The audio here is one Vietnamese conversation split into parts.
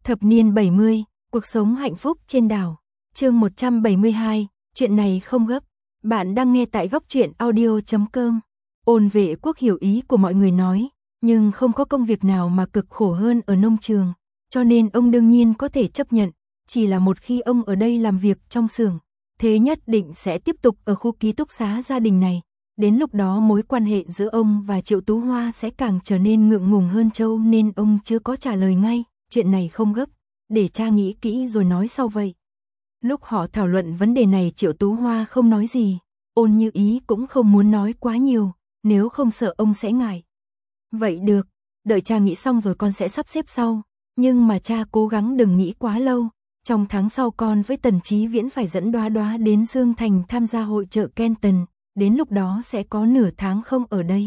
Thập niên 70, cuộc sống hạnh phúc trên đảo. Chương 172, chuyện này không gấp. Bạn đang nghe tại góc truyện audio.com. Ôn Vệ Quốc hiểu ý của mọi người nói, nhưng không có công việc nào mà cực khổ hơn ở nông trường, cho nên ông đương nhiên có thể chấp nhận, chỉ là một khi ông ở đây làm việc trong xưởng, thế nhất định sẽ tiếp tục ở khu ký túc xá gia đình này. Đến lúc đó mối quan hệ giữa ông và Triệu Tú Hoa sẽ càng trở nên ngượng ngùng hơn châu, nên ông chưa có trả lời ngay, chuyện này không gấp, để cha nghĩ kỹ rồi nói sau vậy. Lúc họ thảo luận vấn đề này Triệu Tú Hoa không nói gì, Ôn Như Ý cũng không muốn nói quá nhiều, nếu không sợ ông sẽ ngại. Vậy được, đợi cha nghĩ xong rồi con sẽ sắp xếp sau, nhưng mà cha cố gắng đừng nghĩ quá lâu. Trong tháng sau con với Tần Chí Viễn phải dẫn Đoá Đoá đến Dương Thành tham gia hội chợ Kenton, đến lúc đó sẽ có nửa tháng không ở đây.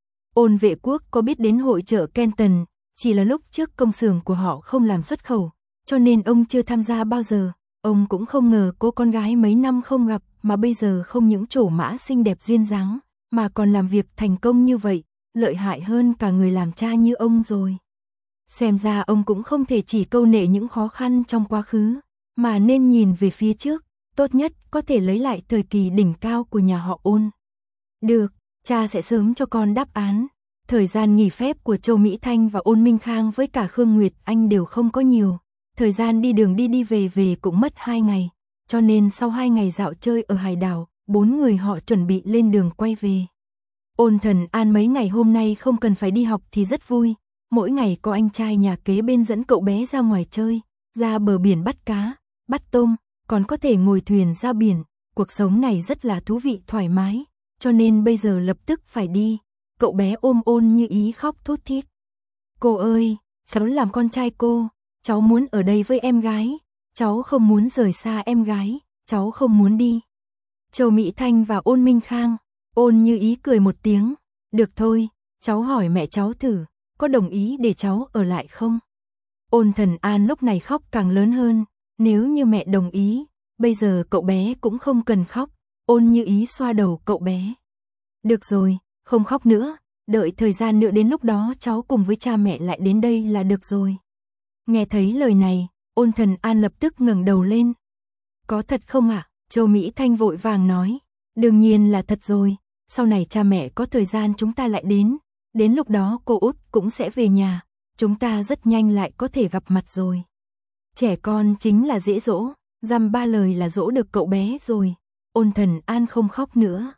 Ôn Vệ Quốc có biết đến hội chợ Kenton, chỉ là lúc trước công xưởng của họ không làm xuất khẩu, cho nên ông chưa tham gia bao giờ. Ông cũng không ngờ cô con gái mấy năm không gặp mà bây giờ không những trổ mã xinh đẹp duyên dáng, mà còn làm việc thành công như vậy, lợi hại hơn cả người làm cha như ông rồi. Xem ra ông cũng không thể chỉ câu nệ những khó khăn trong quá khứ, mà nên nhìn về phía trước, tốt nhất có thể lấy lại thời kỳ đỉnh cao của nhà họ Ôn. Được, cha sẽ sớm cho con đáp án. Thời gian nghỉ phép của Châu Mỹ Thanh và Ôn Minh Khang với cả Khương Nguyệt Anh đều không có nhiều. Thời gian đi đường đi về cũng mất 2 ngày, cho nên sau 2 ngày dạo chơi ở hải đảo, 4 người họ chuẩn bị lên đường quay về. Ôn Thần An mấy ngày hôm nay không cần phải đi học thì rất vui, mỗi ngày có anh trai nhà kế bên dẫn cậu bé ra ngoài chơi, ra bờ biển bắt cá, bắt tôm, còn có thể ngồi thuyền ra biển, cuộc sống này rất là thú vị thoải mái, cho nên bây giờ lập tức phải đi. Cậu bé ôm Ôn Như Ý khóc thút thít. Cô ơi, cháu làm con trai cô, cháu muốn ở đây với em gái, cháu không muốn rời xa em gái, cháu không muốn đi. Châu Mỹ Thanh và Ôn Minh Khang, Ôn Như Ý cười một tiếng, được thôi, cháu hỏi mẹ cháu thử, có đồng ý để cháu ở lại không? Ôn Thần An lúc này khóc càng lớn hơn, nếu như mẹ đồng ý, bây giờ cậu bé cũng không cần khóc. Ôn Như Ý xoa đầu cậu bé. Được rồi, không khóc nữa, đợi thời gian nữa đến lúc đó cháu cùng với cha mẹ lại đến đây là được rồi. Nghe thấy lời này, Ôn Thần An lập tức ngẩng đầu lên. Có thật không ạ? Châu Mỹ Thanh vội vàng nói. Đương nhiên là thật rồi, sau này cha mẹ có thời gian chúng ta lại đến lúc đó cô út cũng sẽ về nhà, chúng ta rất nhanh lại có thể gặp mặt rồi. Trẻ con chính là dễ dỗ, dăm ba lời là dỗ được cậu bé rồi. Ôn Thần An không khóc nữa.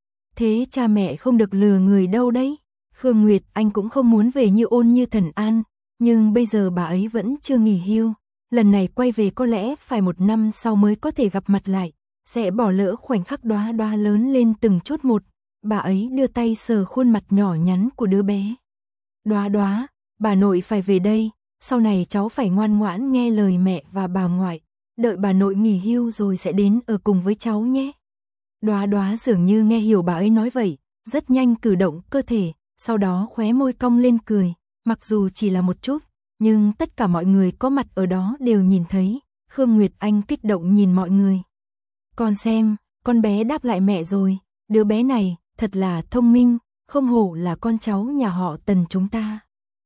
Thế cha mẹ không được lừa người đâu đấy. Khương Nguyệt Anh cũng không muốn về như Ôn Như Thần An, nhưng bây giờ bà ấy vẫn chưa nghỉ hưu, lần này quay về có lẽ phải 1 năm sau mới có thể gặp mặt lại, sẽ bỏ lỡ khoảnh khắc Đoá Đoá lớn lên từng chút một. Bà ấy đưa tay sờ khuôn mặt nhỏ nhắn của đứa bé. Đoá Đoá, bà nội phải về đây, sau này cháu phải ngoan ngoãn nghe lời mẹ và bà ngoại, đợi bà nội nghỉ hưu rồi sẽ đến ở cùng với cháu nhé. Đoá Đoá dường như nghe hiểu bà ấy nói vậy, rất nhanh cử động cơ thể, sau đó khóe môi cong lên cười, mặc dù chỉ là một chút, nhưng tất cả mọi người có mặt ở đó đều nhìn thấy. Khương Nguyệt Anh kích động nhìn mọi người. Con xem, con bé đáp lại mẹ rồi, đứa bé này thật là thông minh, không hổ là con cháu nhà họ Tần chúng ta.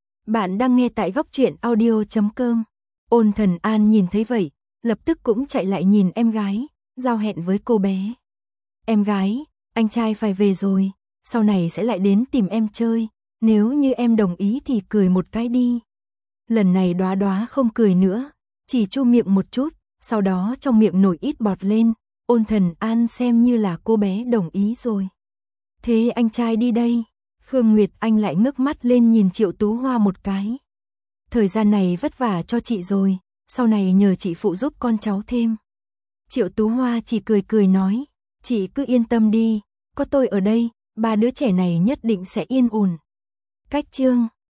Bạn đang nghe tại góc truyện audio.com. Ôn Thần An nhìn thấy vậy, lập tức cũng chạy lại nhìn em gái, giao hẹn với cô bé. Em gái, anh trai phải về rồi, sau này sẽ lại đến tìm em chơi, nếu như em đồng ý thì cười một cái đi. Lần này Đoá Đoá không cười nữa, chỉ chu miệng một chút, sau đó trong miệng nổi ít bọt lên. Ôn Thần An xem như là cô bé đồng ý rồi. Thế anh trai đi đây. Khương Nguyệt Anh lại ngước mắt lên nhìn Triệu Tú Hoa một cái. Thời gian này vất vả cho chị rồi, sau này nhờ chị phụ giúp con cháu thêm. Triệu Tú Hoa chỉ cười cười nói, chị cứ yên tâm đi, có tôi ở đây, 3 đứa trẻ này nhất định sẽ yên ổn. Cách chương